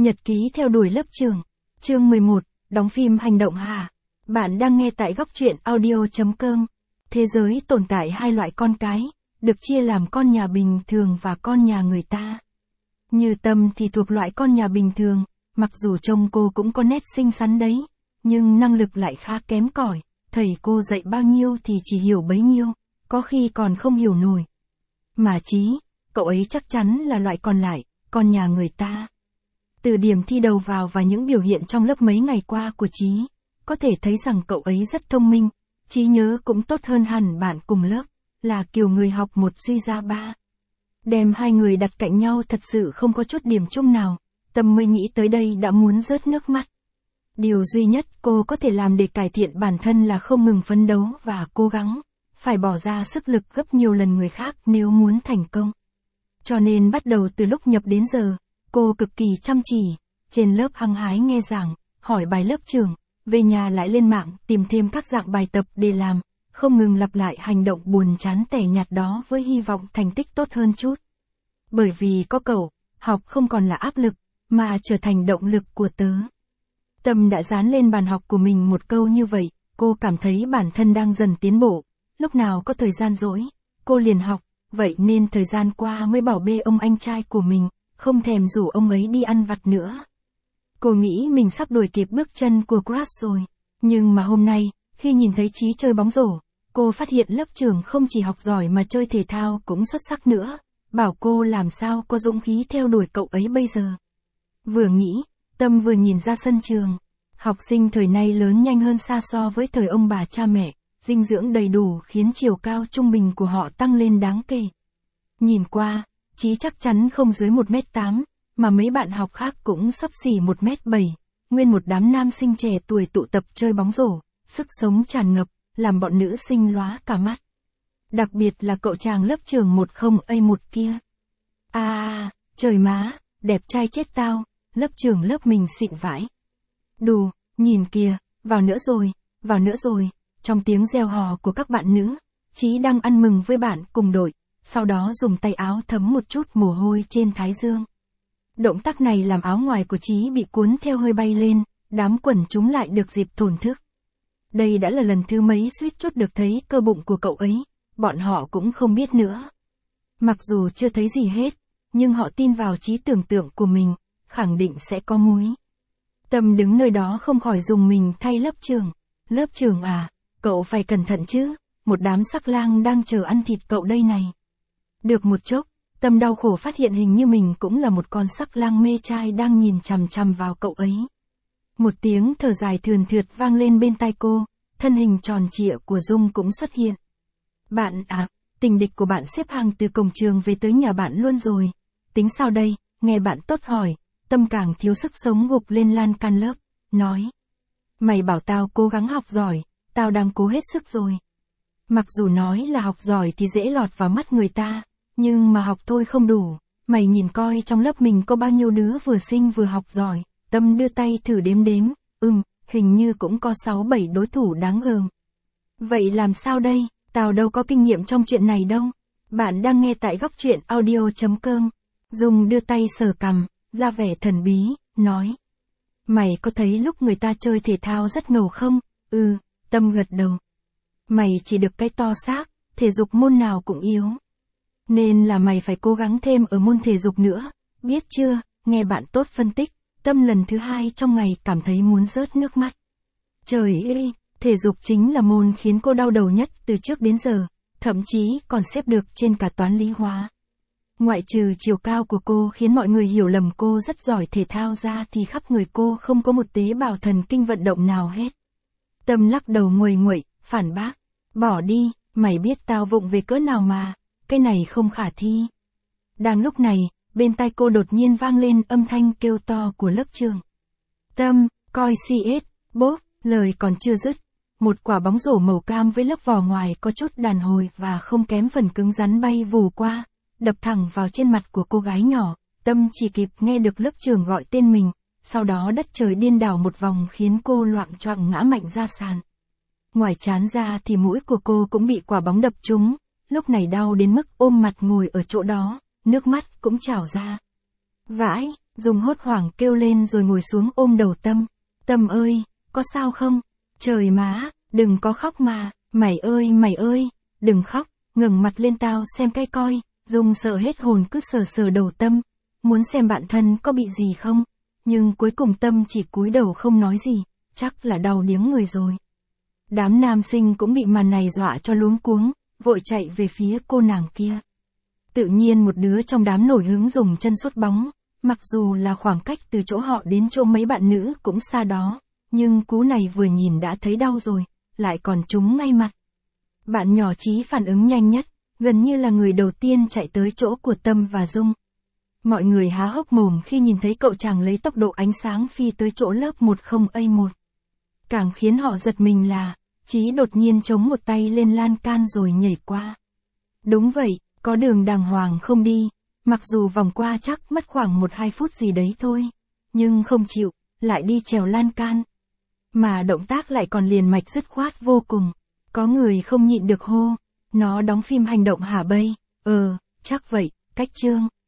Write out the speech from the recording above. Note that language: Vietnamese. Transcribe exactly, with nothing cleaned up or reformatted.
Nhật ký theo đuổi lớp trường. Chương mười một, đóng phim hành động hả? Bạn đang nghe tại góc truyện audio chấm com. Thế giới tồn tại hai loại con cái, được chia làm con nhà bình thường và con nhà người ta. Như Tâm thì thuộc loại con nhà bình thường, mặc dù trông cô cũng có nét xinh xắn đấy, nhưng năng lực lại khá kém cỏi, thầy cô dạy bao nhiêu thì chỉ hiểu bấy nhiêu, có khi còn không hiểu nổi. Mà Chí, cậu ấy chắc chắn là loại còn lại, con nhà người ta. Từ điểm thi đầu vào và những biểu hiện trong lớp mấy ngày qua của Chí, có thể thấy rằng cậu ấy rất thông minh, trí nhớ cũng tốt hơn hẳn bạn cùng lớp, là kiểu người học một suy ra ba. Đem hai người đặt cạnh nhau thật sự không có chút điểm chung nào, Tâm mới nghĩ tới đây đã muốn rớt nước mắt. Điều duy nhất cô có thể làm để cải thiện bản thân là không ngừng phấn đấu và cố gắng, phải bỏ ra sức lực gấp nhiều lần người khác nếu muốn thành công. Cho nên bắt đầu từ lúc nhập đến giờ, cô cực kỳ chăm chỉ, trên lớp hăng hái nghe giảng, hỏi bài lớp trưởng, về nhà lại lên mạng tìm thêm các dạng bài tập để làm, không ngừng lặp lại hành động buồn chán tẻ nhạt đó với hy vọng thành tích tốt hơn chút. Bởi vì có cậu, học không còn là áp lực, mà trở thành động lực của tớ. Tâm đã dán lên bàn học của mình một câu như vậy, cô cảm thấy bản thân đang dần tiến bộ, lúc nào có thời gian rỗi, cô liền học, vậy nên thời gian qua mới bảo bê ông anh trai của mình, không thèm rủ ông ấy đi ăn vặt nữa. Cô nghĩ mình sắp đuổi kịp bước chân của Crush rồi, nhưng mà hôm nay, khi nhìn thấy Chí chơi bóng rổ, cô phát hiện lớp trưởng không chỉ học giỏi mà chơi thể thao cũng xuất sắc nữa, bảo cô làm sao có dũng khí theo đuổi cậu ấy bây giờ. Vừa nghĩ, Tâm vừa nhìn ra sân trường, học sinh thời nay lớn nhanh hơn xa so với thời ông bà cha mẹ, dinh dưỡng đầy đủ khiến chiều cao trung bình của họ tăng lên đáng kể. Nhìn qua, Chí chắc chắn không dưới một mét tám, mà mấy bạn học khác cũng xấp xỉ một mét bảy, nguyên một đám nam sinh trẻ tuổi tụ tập chơi bóng rổ, sức sống tràn ngập, làm bọn nữ sinh lóa cả mắt. Đặc biệt là cậu chàng lớp trường một không A một kia. À, trời má, đẹp trai chết tao, lớp trưởng lớp mình xịn vãi. Đù, nhìn kìa, vào nữa rồi, vào nữa rồi, trong tiếng reo hò của các bạn nữ, Chí đang ăn mừng với bạn cùng đội, sau đó dùng tay áo thấm một chút mồ hôi trên thái dương. Động tác này làm áo ngoài của Chí bị cuốn theo hơi bay lên, đám quần chúng lại được dịp thổn thức. Đây đã là lần thứ mấy suýt chút được thấy cơ bụng của cậu ấy, bọn họ cũng không biết nữa. Mặc dù chưa thấy gì hết, nhưng họ tin vào trí tưởng tượng của mình, khẳng định sẽ có múi. Tâm đứng nơi đó không khỏi dùng mình thay lớp trưởng. Lớp trưởng à, cậu phải cẩn thận chứ, một đám sắc lang đang chờ ăn thịt cậu đây này. Được một chốc, Tâm đau khổ phát hiện hình như mình cũng là một con sắc lang mê trai đang nhìn chằm chằm vào cậu ấy. Một tiếng thở dài thườn thượt vang lên bên tai cô, thân hình tròn trịa của Dung cũng xuất hiện. Bạn à, tình địch của bạn xếp hàng từ cổng trường về tới nhà bạn luôn rồi. Tính sao đây, nghe bạn tốt hỏi, Tâm càng thiếu sức sống gục lên lan can lớp, nói. Mày bảo tao cố gắng học giỏi, tao đang cố hết sức rồi. Mặc dù nói là học giỏi thì dễ lọt vào mắt người ta, nhưng mà học thôi không đủ, mày nhìn coi trong lớp mình có bao nhiêu đứa vừa xinh vừa học giỏi. Tâm đưa tay thử đếm đếm, ừm, hình như cũng có sáu bảy đối thủ đáng gờm. Vậy làm sao đây, tao đâu có kinh nghiệm trong chuyện này đâu. Bạn đang nghe tại góc truyện audio chấm com. Dung đưa tay sờ cằm, ra vẻ thần bí, nói. Mày có thấy lúc người ta chơi thể thao rất ngầu không? Ừ, Tâm gật đầu. Mày chỉ được cái to xác, thể dục môn nào cũng yếu. Nên là mày phải cố gắng thêm ở môn thể dục nữa, biết chưa? Nghe bạn tốt phân tích, Tâm lần thứ hai trong ngày cảm thấy muốn rớt nước mắt. Trời ơi, thể dục chính là môn khiến cô đau đầu nhất từ trước đến giờ, thậm chí còn xếp được trên cả toán lý hóa. Ngoại trừ chiều cao của cô khiến mọi người hiểu lầm cô rất giỏi thể thao ra thì khắp người cô không có một tế bào thần kinh vận động nào hết. Tâm lắc đầu nguầy nguậy, phản bác. Bỏ đi, mày biết tao vụng về cỡ nào mà, cái này không khả thi. Đang lúc này, bên tai cô đột nhiên vang lên âm thanh kêu to của lớp trưởng. Tâm, coi xê ét, bốp, lời còn chưa dứt. Một quả bóng rổ màu cam với lớp vỏ ngoài có chút đàn hồi và không kém phần cứng rắn bay vù qua, đập thẳng vào trên mặt của cô gái nhỏ. Tâm chỉ kịp nghe được lớp trưởng gọi tên mình, sau đó đất trời điên đảo một vòng khiến cô loạng choạng ngã mạnh ra sàn. Ngoài trán ra thì mũi của cô cũng bị quả bóng đập trúng, lúc này đau đến mức ôm mặt ngồi ở chỗ đó, nước mắt cũng trào ra. Vãi, Dung hốt hoảng kêu lên rồi ngồi xuống ôm đầu Tâm. Tâm ơi, có sao không? Trời má, đừng có khóc mà, mày ơi mày ơi, đừng khóc, ngẩng mặt lên tao xem cái coi. Dung sợ hết hồn cứ sờ sờ đầu Tâm, muốn xem bạn thân có bị gì không. Nhưng cuối cùng Tâm chỉ cúi đầu không nói gì, chắc là đau điếng người rồi. Đám nam sinh cũng bị màn này dọa cho luống cuống, vội chạy về phía cô nàng kia. Tự nhiên một đứa trong đám nổi hứng dùng chân sút bóng, mặc dù là khoảng cách từ chỗ họ đến chỗ mấy bạn nữ cũng xa đó, nhưng cú này vừa nhìn đã thấy đau rồi, lại còn trúng ngay mặt. Bạn nhỏ Chí phản ứng nhanh nhất, gần như là người đầu tiên chạy tới chỗ của Tâm và Dung. Mọi người há hốc mồm khi nhìn thấy cậu chàng lấy tốc độ ánh sáng phi tới chỗ lớp một không A một. Càng khiến họ giật mình là, Chí đột nhiên chống một tay lên lan can rồi nhảy qua. Đúng vậy, có đường đàng hoàng không đi, mặc dù vòng qua chắc mất khoảng một hai phút gì đấy thôi, nhưng không chịu, lại đi trèo lan can. Mà động tác lại còn liền mạch dứt khoát vô cùng, có người không nhịn được hô, nó đóng phim hành động hả bây, ờ, chắc vậy, cách chương.